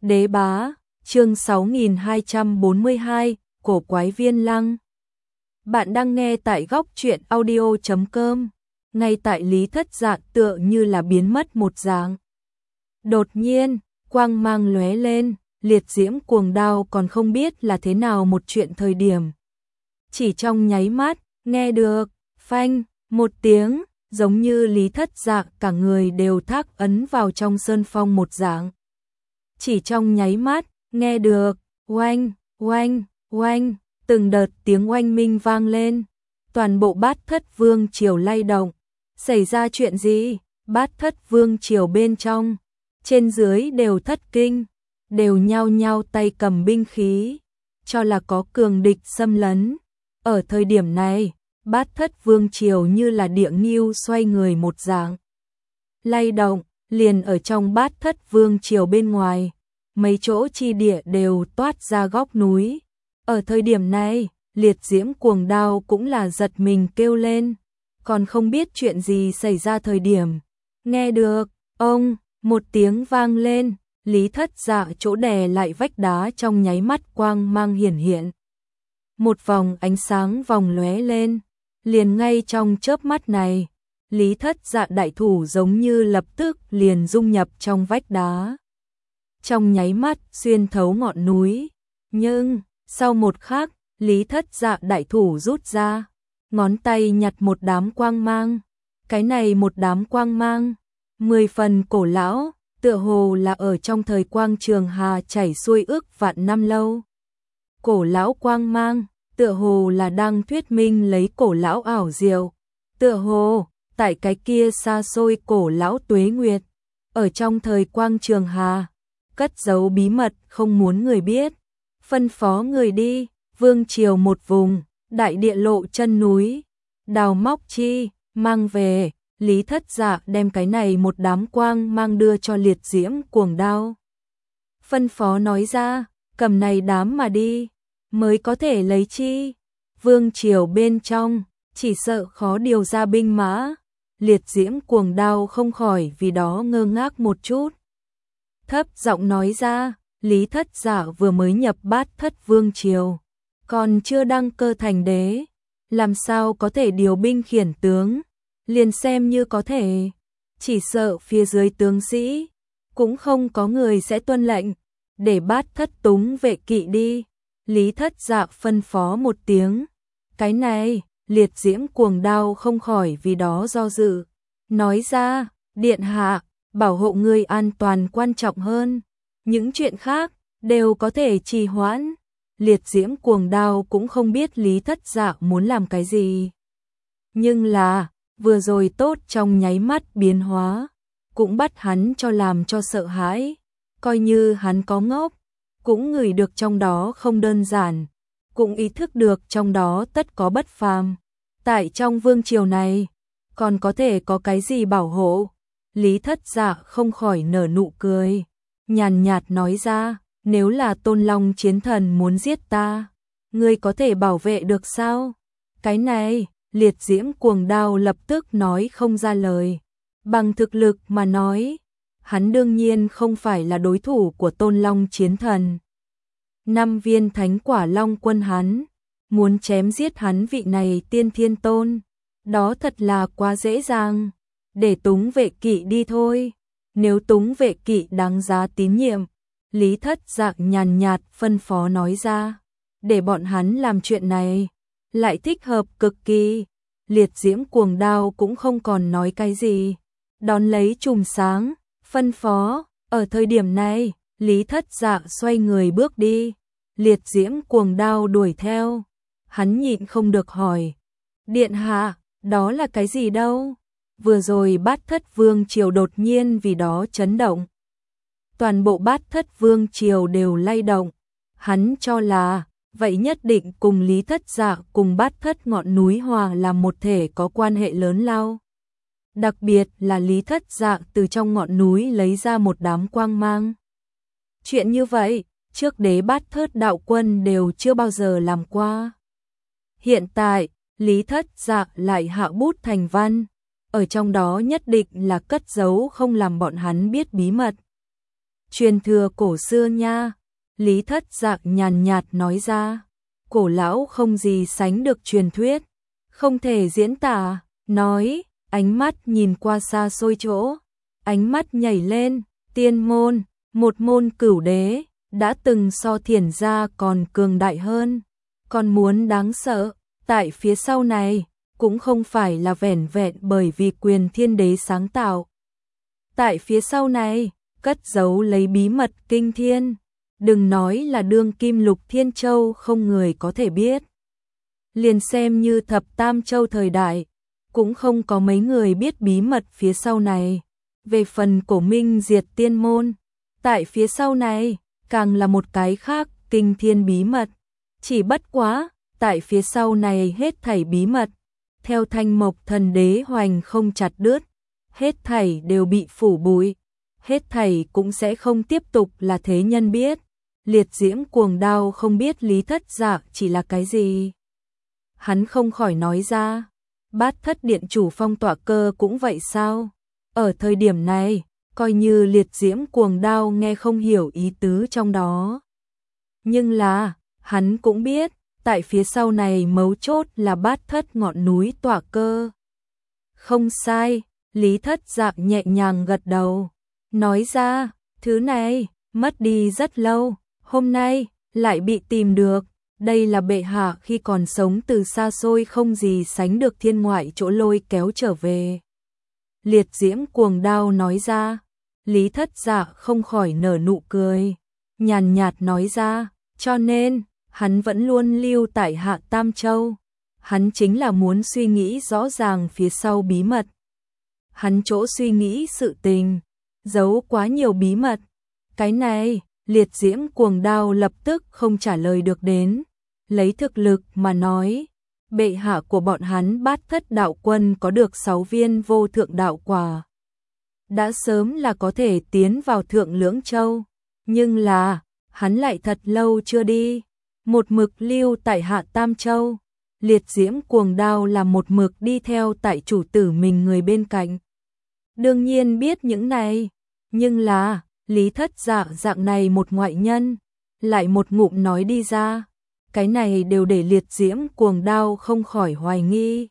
Đế bá, chương 6242, cổ quái viên lăng. Bạn đang nghe tại góc truyện audio.com. Ngay tại Lý Thất Dạ tựa như là biến mất một dạng. Đột nhiên, quang mang lóe lên, liệt diễm cuồng đao còn không biết là thế nào một chuyện thời điểm. Chỉ trong nháy mắt, nghe được, phanh, một tiếng, giống như Lý Thất Dạ cả người đều thác ấn vào trong sơn phong một dạng. Chỉ trong nháy mắt, nghe được, oanh, oanh, oanh, từng đợt tiếng oanh minh vang lên. Toàn bộ Bát Thất Vương triều lay động. Xảy ra chuyện gì? Bát Thất Vương triều bên trong, trên dưới đều thất kinh, đều nhao nhao tay cầm binh khí, cho là có cường địch xâm lấn. Ở thời điểm này, Bát Thất Vương triều như là địa ngưu xoay người một dạng. Lay động, liền ở trong Bát Thất Vương triều bên ngoài, mấy chỗ chi địa đều toát ra góc núi. Ở thời điểm này, liệt diễm cuồng đao cũng là giật mình kêu lên, còn không biết chuyện gì xảy ra thời điểm. Nghe được, ông, một tiếng vang lên, Lý Thất Dạ chỗ đè lại vách đá trong nháy mắt quang mang hiển hiện. Một vòng ánh sáng vòng lóe lên, liền ngay trong chớp mắt này, Lý Thất Dạ đại thủ giống như lập tức liền dung nhập trong vách đá. Trong nháy mắt xuyên thấu ngọn núi, nhưng sau một khắc, Lý Thất Dạ đại thủ rút ra, ngón tay nhặt một đám quang mang. Cái này một đám quang mang, 10 phần cổ lão, tựa hồ là ở trong thời quang trường hà chảy xuôi ước vạn năm lâu. Cổ lão quang mang, tựa hồ là đang thuyết minh lấy cổ lão ảo diệu. Tựa hồ, tại cái kia xa xôi cổ lão tuế nguyệt, ở trong thời quang trường hà, cất giấu bí mật không muốn người biết. Phân phó người đi, vương triều một vùng, đại địa lộ chân núi, đào móc chi, mang về. Lý Thất Dạ đem cái này một đám quang mang đưa cho liệt diễm cuồng đao. Phân phó nói ra, cầm này đám mà đi, mới có thể lấy chi. Vương triều bên trong, chỉ sợ khó điều ra binh mã. Liệt diễm cuồng đao không khỏi vì đó ngơ ngác một chút. Thấp giọng nói ra, Lý Thất Dạ vừa mới nhập Bát Thất Vương triều, còn chưa đăng cơ thành đế, làm sao có thể điều binh khiển tướng. Liền xem như có thể, chỉ sợ phía dưới tướng sĩ cũng không có người sẽ tuân lệnh, để Bát Thất túng vệ kỵ đi. Lý Thất Dạ phân phó một tiếng. Cái này, liệt diễm cuồng đao không khỏi vì đó do dự, nói ra, điện hạ, bảo hộ người an toàn quan trọng hơn, những chuyện khác đều có thể trì hoãn. Liệt diễm cuồng đao cũng không biết Lý Thất Dạ muốn làm cái gì, nhưng là vừa rồi tốt trong nháy mắt biến hóa, cũng bắt hắn cho làm cho sợ hãi. Coi như hắn có ngốc, cũng ngửi được trong đó không đơn giản, cũng ý thức được trong đó tất có bất phàm. Tại trong vương triều này, còn có thể có cái gì bảo hộ? Lý Thất Dạ không khỏi nở nụ cười, nhàn nhạt nói ra, nếu là Tôn Long chiến thần muốn giết ta, ngươi có thể bảo vệ được sao? Cái này, liệt diễm cuồng đao lập tức nói không ra lời. Bằng thực lực mà nói, hắn đương nhiên không phải là đối thủ của Tôn Long chiến thần. 5 viên thánh quả long quân hắn, muốn chém giết hắn vị này tiên thiên tôn, đó thật là quá dễ dàng. Để túng vệ kỵ đi thôi. Nếu túng vệ kỵ đáng giá tín nhiệm, Lý Thất Dạ nhàn nhạt phân phó nói ra, để bọn hắn làm chuyện này, lại thích hợp cực kỳ. Liệt diễm cuồng đao cũng không còn nói cái gì, đón lấy chùm sáng, phân phó. Ở thời điểm này, Lý Thất Dạ xoay người bước đi, liệt diễm cuồng đao đuổi theo. Hắn nhịn không được hỏi, điện hạ, đó là cái gì đâu? Vừa rồi Bát Thất Vương triều đột nhiên vì đó chấn động. Toàn bộ Bát Thất Vương triều đều lay động. Hắn cho là, vậy nhất định cùng Lý Thất Dạ cùng Bát Thất ngọn núi hòa làm một thể có quan hệ lớn lao. Đặc biệt là Lý Thất Dạ từ trong ngọn núi lấy ra một đám quang mang. Chuyện như vậy, trước đế Bát Thất đạo quân đều chưa bao giờ làm qua. Hiện tại, Lý Thất Dạ lại hạ bút thành văn, ở trong đó nhất định là cất giấu không làm bọn hắn biết bí mật. truyền thừa cổ xưa nha. Lý Thất Dạ nhàn nhạt nói ra, cổ lão không gì sánh được truyền thuyết, không thể diễn tả, nói, ánh mắt nhìn qua xa xôi chỗ, ánh mắt nhảy lên, tiên môn, một môn cửu đế, đã từng so Thiển gia còn cường đại hơn, còn muốn đáng sợ, tại phía sau này, cũng không phải là vẻn vẹn bởi vì Quyền Thiên Đế sáng tạo. Tại phía sau này, cất giấu lấy bí mật kinh thiên, đừng nói là đương kim Lục Thiên Châu không người có thể biết. Liền xem như thập tam châu thời đại, cũng không có mấy người biết bí mật phía sau này. Về phần cổ minh diệt tiên môn, tại phía sau này, càng là một cái khác kinh thiên bí mật. Chỉ bất quá, tại phía sau này hết thảy bí mật, theo Thanh Mộc Thần Đế hoành không chặt đứt, hết thảy đều bị phủ bụi, hết thảy cũng sẽ không tiếp tục là thế nhân biết. Liệt diễm cuồng đao không biết Lý Thất Dạ chỉ là cái gì. Hắn không khỏi nói ra, Bát Thất điện chủ phong tỏa cơ cũng vậy sao? Ở thời điểm này, coi như liệt diễm cuồng đao nghe không hiểu ý tứ trong đó. Nhưng là, hắn cũng biết, tại phía sau này mấu chốt là Bát Thất ngọn núi tỏa cơ. Không sai, Lý Thất Dạ nhẹ nhàng gật đầu, nói ra, thứ này, mất đi rất lâu, hôm nay, lại bị tìm được. Đây là bệ hạ khi còn sống từ xa xôi không gì sánh được thiên ngoại chỗ lôi kéo trở về. Liệt diễm cuồng đao nói ra, Lý Thất Dạ không khỏi nở nụ cười, nhàn nhạt nói ra, cho nên, hắn vẫn luôn lưu tại Hạ Tam Châu. Hắn chính là muốn suy nghĩ rõ ràng phía sau bí mật. Hắn chỗ suy nghĩ sự tình, giấu quá nhiều bí mật. Cái này, liệt diễm cuồng đao lập tức không trả lời được đến. Lấy thực lực mà nói, bệ hạ của bọn hắn Bát Thất đạo quân có được 6 viên vô thượng đạo quả. Đã sớm là có thể tiến vào Thượng Lưỡng Châu, nhưng là, hắn lại thật lâu chưa đi, một mực lưu tại Hạ Tam Châu. Liệt diễm cuồng đao là một mực đi theo tại chủ tử mình người bên cạnh. Đương nhiên biết những này, nhưng là, Lý Thất Dạ dạng này một ngoại nhân, lại một ngụm nói đi ra. Cái này đều để liệt diễm cuồng đao không khỏi hoài nghi.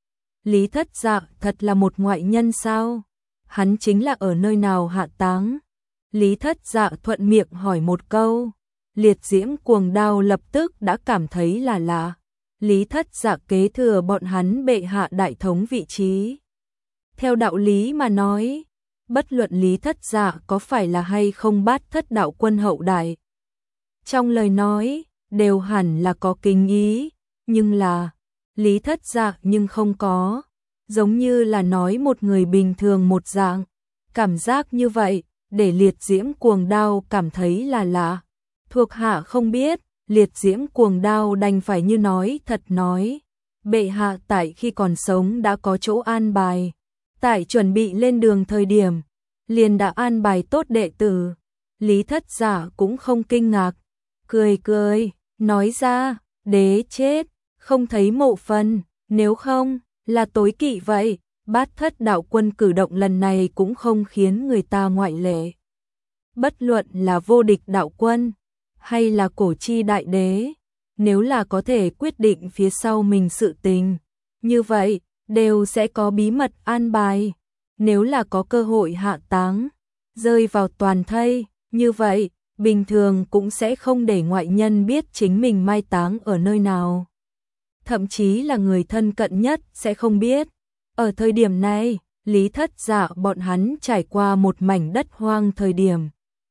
Lý Thất Dạ thật là một ngoại nhân sao? Hắn chính là ở nơi nào hạ táng? Lý Thất Dạ thuận miệng hỏi một câu. Liệt diễm cuồng đao lập tức đã cảm thấy là lạ. Lý Thất Dạ kế thừa bọn hắn bệ hạ đại thống vị trí. Theo đạo lý mà nói, bất luận Lý Thất Dạ có phải là hay không Bát Thất đạo quân hậu đại. Trong lời nói, đều hẳn là có kính ý, nhưng là, Lý Thất Dạ nhưng không có, giống như là nói một người bình thường một dạng, cảm giác như vậy, để liệt diễm cuồng đao cảm thấy là lạ. Thuộc hạ không biết, liệt diễm cuồng đao đành phải như nói thật nói, bệ hạ tại khi còn sống đã có chỗ an bài, tại chuẩn bị lên đường thời điểm, liền đã an bài tốt đệ tử. Lý Thất Dạ cũng không kinh ngạc, cười cười, nói ra, đế chết, không thấy mộ phần, nếu không, là tối kỵ vậy. Bát Thất đạo quân cử động lần này cũng không khiến người ta ngoại lệ. Bất luận là vô địch đạo quân, hay là cổ chi đại đế, nếu là có thể quyết định phía sau mình sự tình, như vậy, đều sẽ có bí mật an bài. Nếu là có cơ hội hạ táng, rơi vào toàn thây, như vậy, bình thường cũng sẽ không để ngoại nhân biết chính mình mai táng ở nơi nào. Thậm chí là người thân cận nhất sẽ không biết. Ở thời điểm này, Lý Thất Dạ bọn hắn trải qua một mảnh đất hoang thời điểm.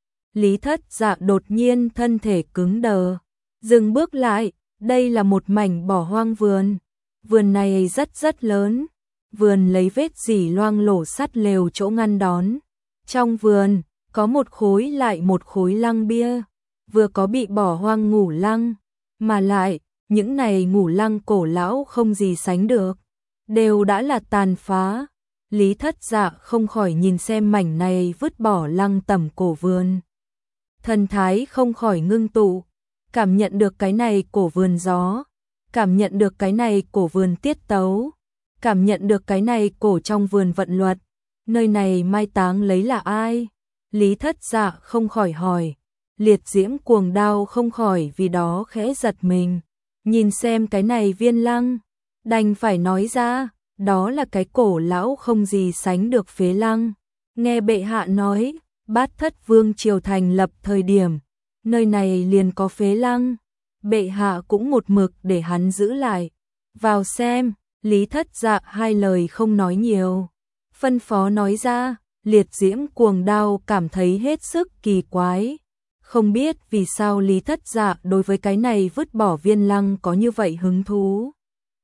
Lý Thất Dạ đột nhiên thân thể cứng đờ, dừng bước lại, đây là một mảnh bỏ hoang vườn. Vườn này rất lớn, vườn lấy vết dỉ loang lổ sắt lều chỗ ngăn đón. Trong vườn, có một khối lại một khối lăng bia, vừa có bị bỏ hoang ngủ lăng, mà lại, những này ngủ lăng cổ lão không gì sánh được, đều đã là tàn phá. Lý Thất Dạ không khỏi nhìn xem mảnh này vứt bỏ lăng tẩm cổ vườn. Thần thái không khỏi ngưng tụ, cảm nhận được cái này cổ vườn gió, cảm nhận được cái này cổ vườn tiết tấu, cảm nhận được cái này cổ trong vườn vận luật. Nơi này mai táng lấy là ai? Lý Thất Dạ không khỏi hỏi. Liệt diễm cuồng đao không khỏi vì đó khẽ giật mình. Nhìn xem cái này viên lăng, đành phải nói ra, đó là cái cổ lão không gì sánh được phế lăng. Nghe bệ hạ nói, Bát Thất Vương triều thành lập thời điểm, nơi này liền có phế lăng. Bệ hạ cũng một mực để hắn giữ lại. Vào xem, Lý Thất Dạ hai lời không nói nhiều. Phân phó nói ra, liệt diễm cuồng đao cảm thấy hết sức kỳ quái. Không biết vì sao Lý Thất Dạ đối với cái này vứt bỏ viên lăng có như vậy hứng thú.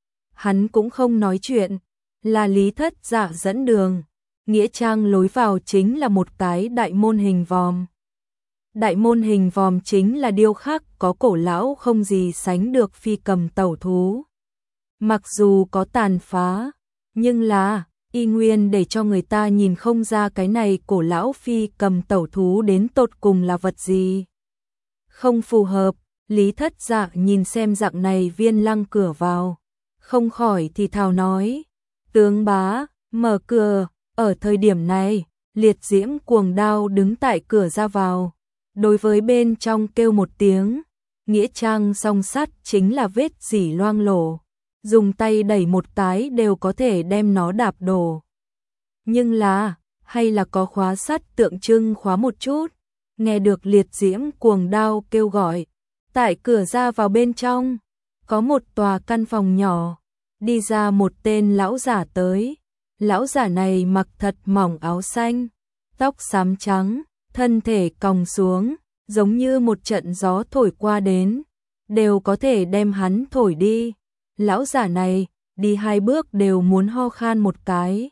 Hắn cũng không nói chuyện, là Lý Thất Dạ dẫn đường. Nghĩa trang lối vào chính là một cái đại môn hình vòm. Đại môn hình vòm chính là điêu khắc có cổ lão không gì sánh được phi cầm tẩu thú. Mặc dù có tàn phá, nhưng là y nguyên để cho người ta nhìn không ra cái này cổ lão phi cầm tẩu thú đến tột cùng là vật gì. Không phù hợp, Lý Thất Dạ nhìn xem dạng này viên lăng cửa vào, không khỏi thì thào nói, tướng bá, mở cửa. Ở thời điểm này, liệt diễm cuồng đao đứng tại cửa ra vào, đối với bên trong kêu một tiếng, nghĩa trang song sắt chính là vết rỉ loang lổ, dùng tay đẩy một cái đều có thể đem nó đạp đổ. Nhưng là, hay là có khóa sắt tượng trưng khóa một chút, nghe được liệt diễm cuồng đao kêu gọi, tại cửa ra vào bên trong, có một tòa căn phòng nhỏ, đi ra một tên lão giả tới. Lão giả này mặc thật mỏng áo xanh, tóc xám trắng, thân thể còng xuống, giống như một trận gió thổi qua đến, đều có thể đem hắn thổi đi. Lão giả này, đi hai bước đều muốn ho khan một cái.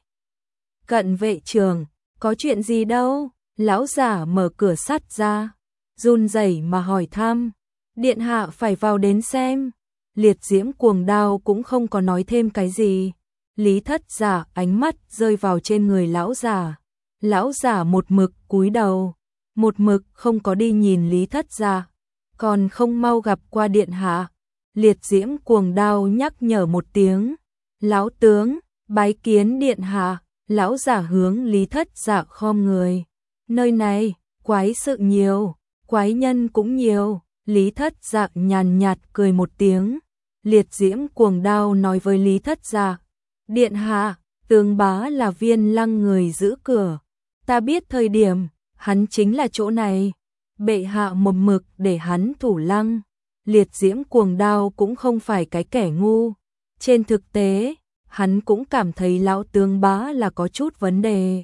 Cận vệ trưởng, có chuyện gì đâu? Lão giả mở cửa sắt ra, run rẩy mà hỏi thăm. Điện hạ phải vào đến xem. Liệt diễm cuồng đao cũng không có nói thêm cái gì. Lý Thất Dạ ánh mắt rơi vào trên người lão giả. Lão giả một mực cúi đầu, một mực không có đi nhìn Lý Thất Dạ, còn không mau gặp qua điện hạ. Liệt diễm cuồng đao nhắc nhở một tiếng. Lão tướng, bái kiến điện hạ. Lão giả hướng Lý Thất Dạ khom người. Nơi này, quái sự nhiều, quái nhân cũng nhiều. Lý Thất Dạ nhàn nhạt cười một tiếng. Liệt diễm cuồng đao nói với Lý Thất Dạ. Điện hạ, tướng bá là viên lăng người giữ cửa. Ta biết thời điểm, hắn chính là chỗ này. Bệ hạ một mực để hắn thủ lăng. Liệt diễm cuồng đao cũng không phải cái kẻ ngu. Trên thực tế, hắn cũng cảm thấy lão tướng bá là có chút vấn đề.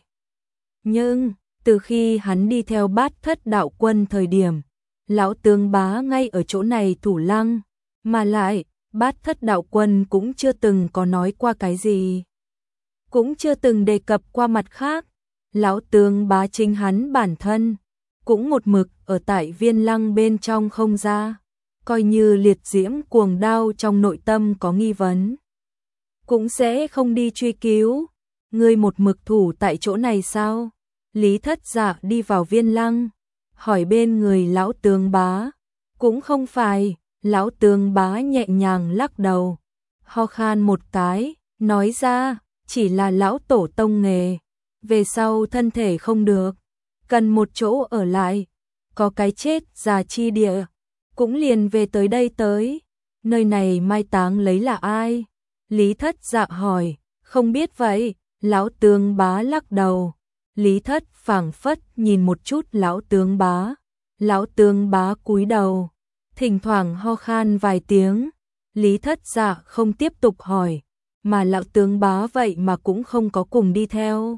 Nhưng, từ khi hắn đi theo Bát Thất đạo quân thời điểm, lão tướng bá ngay ở chỗ này thủ lăng, mà lại, Bát Thất đạo quân cũng chưa từng có nói qua cái gì. Cũng chưa từng đề cập qua mặt khác. Lão tướng bá chính hắn bản thân, cũng một mực ở tại viên lăng bên trong không ra. Coi như liệt diễm cuồng đao trong nội tâm có nghi vấn, cũng sẽ không đi truy cứu. Ngươi một mực thủ tại chỗ này sao? Lý Thất Dạ đi vào viên lăng, hỏi bên người lão tướng bá. Cũng không phải. Lão tướng bá nhẹ nhàng lắc đầu, ho khan một cái, nói ra, chỉ là lão tổ tông nghề, về sau thân thể không được, cần một chỗ ở lại, có cái chết già chi địa, cũng liền về tới đây tới. Nơi này mai táng lấy là ai? Lý Thất Dạ hỏi. Không biết vậy. Lão tướng bá lắc đầu. Lý Thất phảng phất nhìn một chút lão tướng bá. Lão tướng bá cúi đầu, thỉnh thoảng ho khan vài tiếng. Lý Thất Dạ không tiếp tục hỏi, mà lão tướng bá vậy mà cũng không có cùng đi theo.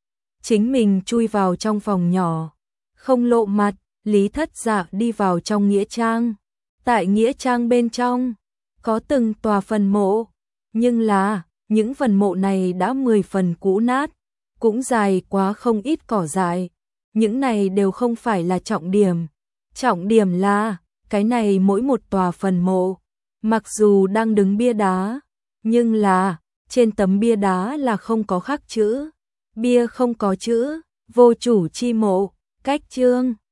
Chính mình chui vào trong phòng nhỏ, không lộ mặt. Lý Thất Dạ đi vào trong nghĩa trang. Tại nghĩa trang bên trong, có từng tòa phần mộ, nhưng là, những phần mộ này đã 10 phần cũ nát, cũng dài quá không ít cỏ dại. Những này đều không phải là trọng điểm. Trọng điểm là, cái này mỗi một tòa phần mộ, mặc dù đang đứng bia đá, nhưng là, trên tấm bia đá là không có khắc chữ. Bia không có chữ, vô chủ chi mộ, cách chương.